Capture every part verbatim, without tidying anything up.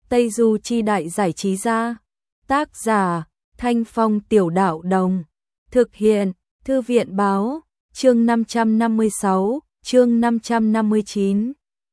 Tây Du Chi Đại Giải Trí Gia. Tác giả Thanh Phong Tiểu Đạo Đồng. Thực hiện Thư viện Báo. Chương năm trăm năm mươi sáu, chương năm trăm năm mươi chín.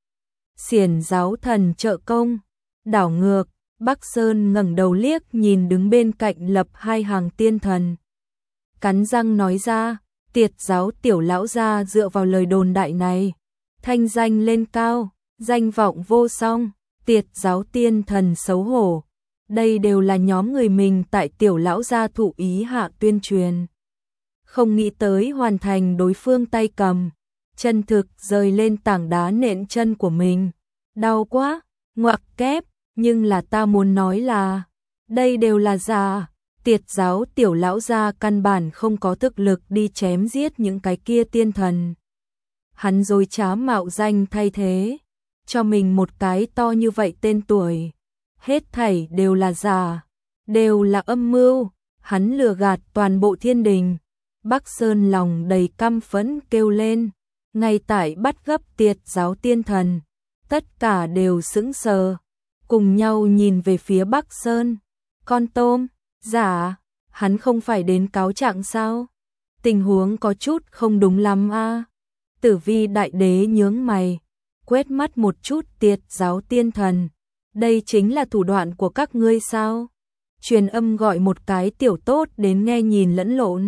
Xiển giáo thần trợ công. Đảo ngược, Bắc Sơn ngẩng đầu liếc nhìn đứng bên cạnh lập hai hàng tiên thần. Cắn răng nói ra, Tiệt giáo tiểu lão gia dựa vào lời đồn đại này, thanh danh lên cao, danh vọng vô song, Tiệt giáo tiên thần xấu hổ. Đây đều là nhóm người mình tại tiểu lão gia thụ ý hạ tuyên truyền. Không nghĩ tới hoàn thành đối phương tay cầm, chân thực rơi lên tảng đá nện chân của mình. Đau quá, ngoặc kép, nhưng là ta muốn nói là, đây đều là giả. Tiệt giáo tiểu lão gia căn bản không có thực lực đi chém giết những cái kia tiên thần. Hắn dối trá mạo danh thay thế, cho mình một cái to như vậy tên tuổi. Hết thảy đều là giả, đều là âm mưu, hắn lừa gạt toàn bộ thiên đình. Bắc Sơn lòng đầy căm phẫn kêu lên, ngay tại bắt gấp tiệt giáo tiên thần. Tất cả đều sững sờ, cùng nhau nhìn về phía Bắc Sơn. Con tôm, giả, hắn không phải đến cáo trạng sao? Tình huống có chút không đúng lắm a. À? Tử Vi đại đế nhướng mày, quét mắt một chút tiệt giáo tiên thần. Đây chính là thủ đoạn của các ngươi sao? Truyền âm gọi một cái tiểu tốt đến nghe nhìn lẫn lộn.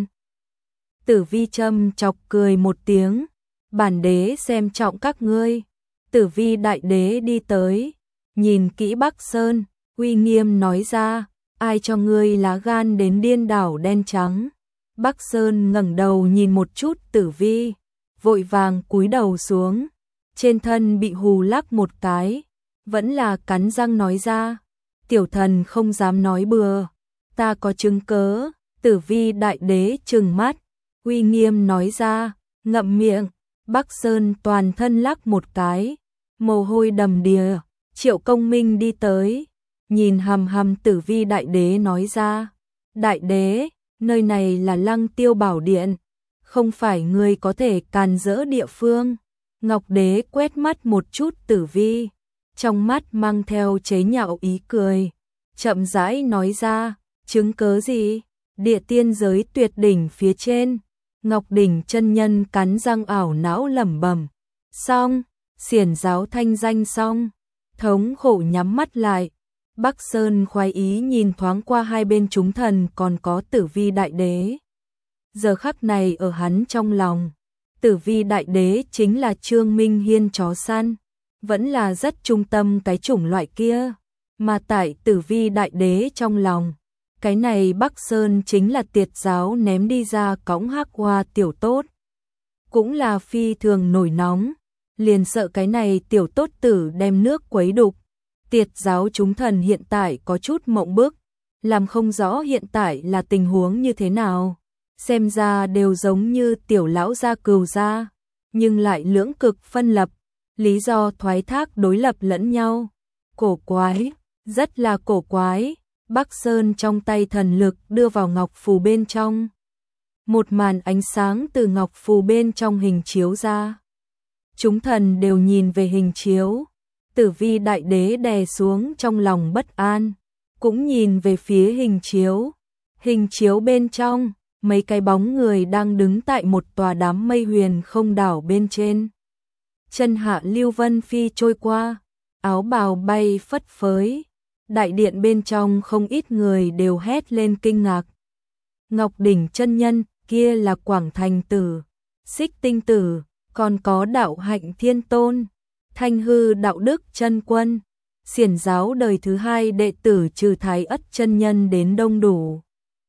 Tử Vi châm chọc cười một tiếng, bản đế xem trọng các ngươi. Tử Vi đại đế đi tới, nhìn kỹ Bắc Sơn, uy nghiêm nói ra, ai cho ngươi lá gan đến điên đảo đen trắng. Bắc Sơn ngẩng đầu nhìn một chút Tử Vi, vội vàng cúi đầu xuống, trên thân bị hù lắc một cái, vẫn là cắn răng nói ra, tiểu thần không dám nói bừa, ta có chứng cớ. Tử Vi đại đế trừng mắt, uy nghiêm nói ra, ngậm miệng. Bắc Sơn toàn thân lắc một cái, mồ hôi đầm đìa. Triệu Công Minh đi tới, nhìn hằm hằm Tử Vi đại đế nói ra, đại đế, nơi này là Lăng Tiêu Bảo Điện, không phải người có thể càn rỡ địa phương. Ngọc đế quét mắt một chút Tử Vi, trong mắt mang theo chế nhạo ý cười, chậm rãi nói ra, chứng cớ gì? Địa tiên giới tuyệt đỉnh phía trên. Ngọc đỉnh chân nhân cắn răng ảo não lẩm bẩm, xong, xiển giáo thanh danh xong. Thống khổ nhắm mắt lại. Bắc Sơn khoái ý nhìn thoáng qua hai bên chúng thần còn có Tử Vi đại đế. Giờ khắc này ở hắn trong lòng, Tử Vi đại đế chính là Trương Minh Hiên chó săn, vẫn là rất trung tâm cái chủng loại kia. Mà tại Tử Vi đại đế trong lòng, cái này Bắc Sơn chính là tiệt giáo ném đi ra cõng hắc hoa tiểu tốt. Cũng là phi thường nổi nóng, liền sợ cái này tiểu tốt tử đem nước quấy đục. Tiệt giáo chúng thần hiện tại có chút mộng bức, làm không rõ hiện tại là tình huống như thế nào. Xem ra đều giống như tiểu lão gia cừu gia, nhưng lại lưỡng cực phân lập, lý do thoái thác đối lập lẫn nhau. Cổ quái, rất là cổ quái. Bắc Sơn trong tay thần lực đưa vào ngọc phù bên trong. Một màn ánh sáng từ ngọc phù bên trong hình chiếu ra. Chúng thần đều nhìn về hình chiếu. Tử Vi đại đế đè xuống trong lòng bất an, cũng nhìn về phía hình chiếu. Hình chiếu bên trong, mấy cái bóng người đang đứng tại một tòa đám mây huyền không đảo bên trên. Chân hạ lưu vân phi trôi qua, áo bào bay phất phới. Đại điện bên trong không ít người đều hét lên kinh ngạc. Ngọc đỉnh chân nhân, kia là Quảng Thành tử, Xích Tinh tử, còn có Đạo Hạnh Thiên Tôn, Thanh Hư Đạo Đức chân quân, xiển giáo đời thứ hai đệ tử trừ Thái Ất chân nhân đến đông đủ.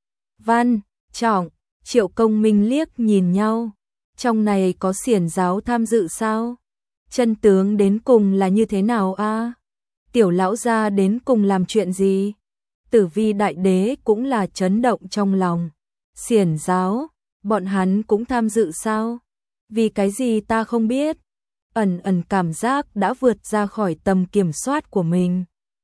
Văn, Trọng, Triệu Công Minh liếc nhìn nhau, trong này có xiển giáo tham dự sao? Chân tướng đến cùng là như thế nào a? À? Tiểu lão gia đến cùng làm chuyện gì? Tử Vi đại đế cũng là chấn động trong lòng. Xiển giáo, bọn hắn cũng tham dự sao? Vì cái gì ta không biết? Ẩn ẩn cảm giác đã vượt ra khỏi tầm kiểm soát của mình.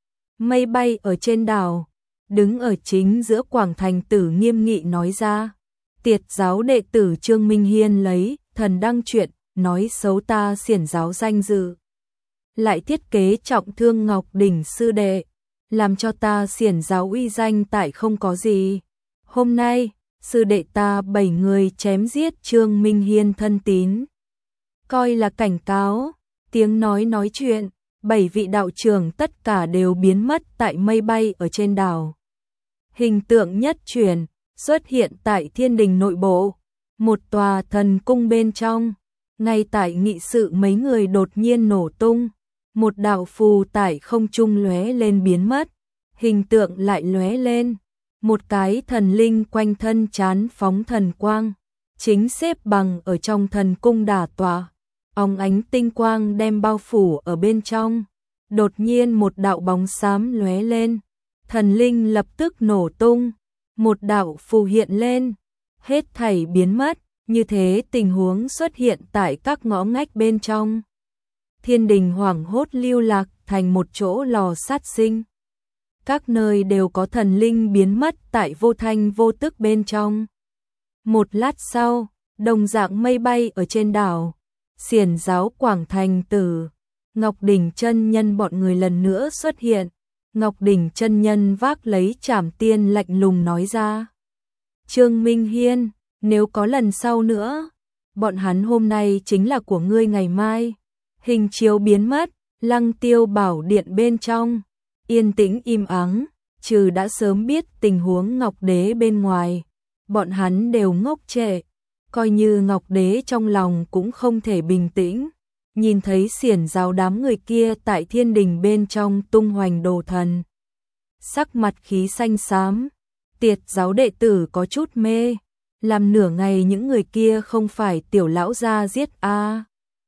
Mây bay ở trên đảo, đứng ở chính giữa Quảng Thành tử nghiêm nghị nói ra. Tiệt giáo đệ tử Trương Minh Hiên lấy thần đăng chuyện, nói xấu ta xiển giáo danh dự. Lại thiết kế trọng thương Ngọc đỉnh sư đệ, làm cho ta xiển giáo uy danh tại không có gì. Hôm nay, sư đệ ta bảy người chém giết Trương Minh Hiên thân tín. Coi là cảnh cáo, tiếng nói nói chuyện, bảy vị đạo trưởng tất cả đều biến mất tại mây bay ở trên đảo. Hình tượng nhất chuyển, xuất hiện tại thiên đình nội bộ, một tòa thần cung bên trong. Ngay tại nghị sự mấy người đột nhiên nổ tung, một đạo phù tại không trung lóe lên biến mất, hình tượng lại lóe lên, một cái thần linh quanh thân chán phóng thần quang, chính xếp bằng ở trong thần cung đả tọa, óng ánh tinh quang đem bao phủ ở bên trong. Đột nhiên một đạo bóng xám lóe lên, thần linh lập tức nổ tung, một đạo phù hiện lên, hết thảy biến mất. Như thế tình huống xuất hiện tại các ngõ ngách bên trong. Thiên đình hoảng hốt lưu lạc thành một chỗ lò sát sinh. Các nơi đều có thần linh biến mất tại vô thanh vô tức bên trong. Một lát sau, đồng dạng mây bay ở trên đảo, xiển giáo Quảng Thành Tử, Ngọc Đỉnh chân nhân bọn người lần nữa xuất hiện. Ngọc Đỉnh chân nhân vác lấy trảm tiên lạnh lùng nói ra: Trương Minh Hiên, nếu có lần sau nữa, bọn hắn hôm nay chính là của ngươi ngày mai. Hình chiếu biến mất, Lăng Tiêu Bảo Điện bên trong, yên tĩnh im ắng, trừ đã sớm biết tình huống Ngọc Đế bên ngoài, bọn hắn đều ngốc trệ, coi như Ngọc Đế trong lòng cũng không thể bình tĩnh. Nhìn thấy xiển giáo đám người kia tại thiên đình bên trong tung hoành đồ thần, sắc mặt khí xanh xám, Tiệt giáo đệ tử có chút mê. Làm nửa ngày những người kia không phải tiểu lão gia giết a à.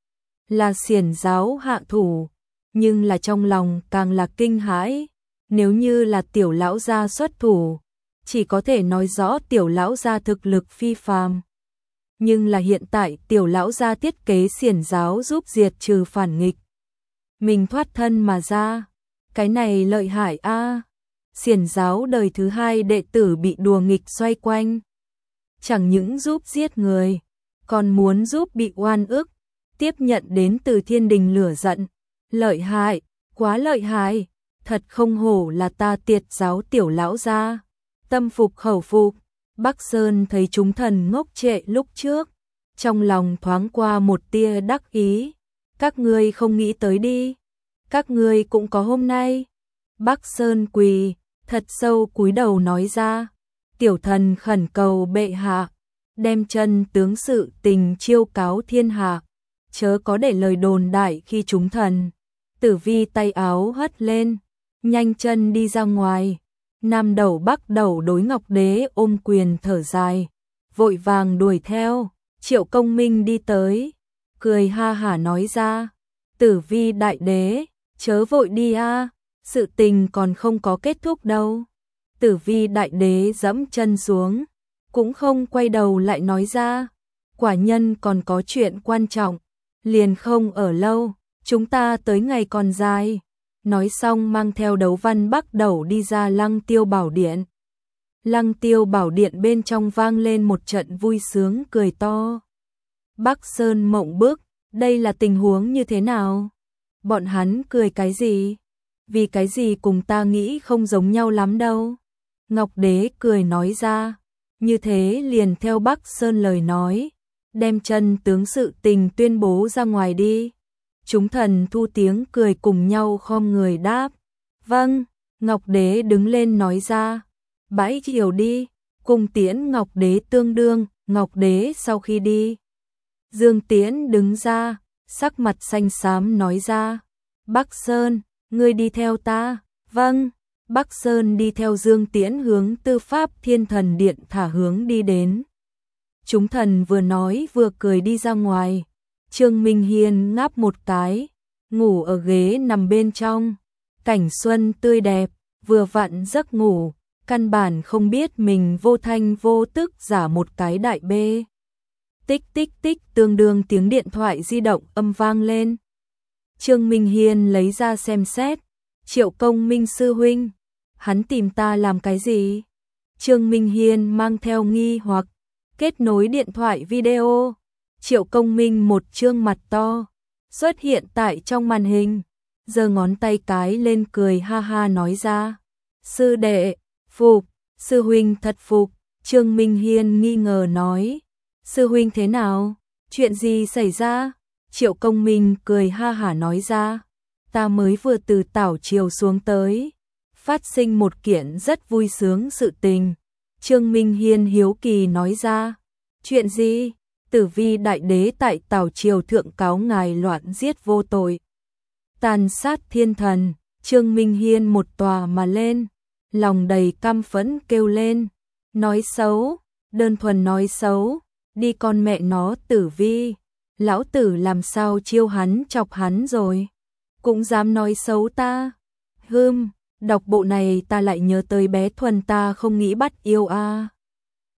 Là xiển giáo hạ thủ, nhưng là trong lòng càng là kinh hãi. Nếu như là tiểu lão gia xuất thủ, chỉ có thể nói rõ tiểu lão gia thực lực phi phàm. Nhưng là hiện tại tiểu lão gia thiết kế xiển giáo giúp diệt trừ phản nghịch, mình thoát thân mà ra, cái này lợi hại a à. Xiển giáo đời thứ hai đệ tử bị đùa nghịch xoay quanh, chẳng những giúp giết người, còn muốn giúp bị oan ức, tiếp nhận đến từ thiên đình lửa giận. Lợi hại, quá lợi hại, thật không hổ là ta Tiệt giáo tiểu lão gia. Tâm phục khẩu phục. Bắc Sơn thấy chúng thần ngốc trệ lúc trước, trong lòng thoáng qua một tia đắc ý. Các ngươi không nghĩ tới đi, các ngươi cũng có hôm nay. Bắc Sơn quỳ, thật sâu cúi đầu nói ra: tiểu thần khẩn cầu bệ hạ, đem chân tướng sự tình chiêu cáo thiên hạ, chớ có để lời đồn đại khi chúng thần. Tử Vi tay áo hất lên, nhanh chân đi ra ngoài. Nam đầu Bắc đầu đối Ngọc Đế ôm quyền thở dài, vội vàng đuổi theo. Triệu Công Minh đi tới, cười ha hả nói ra: Tử Vi đại đế, chớ vội đi a, sự tình còn không có kết thúc đâu. Tử Vi đại đế giẫm chân xuống, cũng không quay đầu lại nói ra: quả nhân còn có chuyện quan trọng, liền không ở lâu, chúng ta tới ngày còn dài. Nói xong mang theo đấu văn Bắc đầu đi ra Lăng Tiêu Bảo Điện. Lăng Tiêu Bảo Điện bên trong vang lên một trận vui sướng cười to. Bắc Sơn mộng bức, đây là tình huống như thế nào? Bọn hắn cười cái gì? Vì cái gì cùng ta nghĩ không giống nhau lắm đâu. Ngọc Đế cười nói ra, như thế liền theo Bắc Sơn lời nói, đem chân tướng sự tình tuyên bố ra ngoài đi. Chúng thần thu tiếng cười cùng nhau khom người đáp: vâng. Ngọc Đế đứng lên nói ra: bãi chiều đi, cùng tiễn Ngọc Đế tương đương. Ngọc Đế sau khi đi, Dương Tiễn đứng ra, sắc mặt xanh xám nói ra: Bắc Sơn, ngươi đi theo ta. Vâng. Bắc Sơn đi theo Dương Tiễn hướng Tư Pháp Thiên Thần Điện thả hướng đi đến. Chúng thần vừa nói vừa cười đi ra ngoài. Trương Minh Hiên ngáp một cái, ngủ ở ghế nằm bên trong. Cảnh xuân tươi đẹp, vừa vặn giấc ngủ, căn bản không biết mình vô thanh vô tức giả một cái đại bê. Tích tích tích, tương đương tiếng điện thoại di động âm vang lên. Trương Minh Hiên lấy ra xem xét. Triệu Công Minh sư huynh, hắn tìm ta làm cái gì? Trương Minh Hiên mang theo nghi hoặc, kết nối điện thoại video. Triệu Công Minh một trương mặt to xuất hiện tại trong màn hình, giơ ngón tay cái lên cười ha ha nói ra: Sư đệ, phục, sư huynh thật phục, Trương Minh Hiên nghi ngờ nói. Sư huynh thế nào? Chuyện gì xảy ra? Triệu Công Minh cười ha hả nói ra. Ta mới vừa từ Tảo Triều xuống tới. Phát sinh một kiện rất vui sướng sự tình. Trương Minh Hiên hiếu kỳ nói ra. Chuyện gì? Tử Vi đại đế tại Tảo Triều thượng cáo ngài loạn giết vô tội, tàn sát thiên thần. Trương Minh Hiên một tòa mà lên, lòng đầy căm phẫn kêu lên. Nói xấu, đơn thuần nói xấu, đi con mẹ nó Tử Vi. Lão tử làm sao chiêu hắn chọc hắn rồi, cũng dám nói xấu ta. Hừm, đọc bộ này ta lại nhớ tới bé Thuần ta không nghĩ bắt yêu a. À.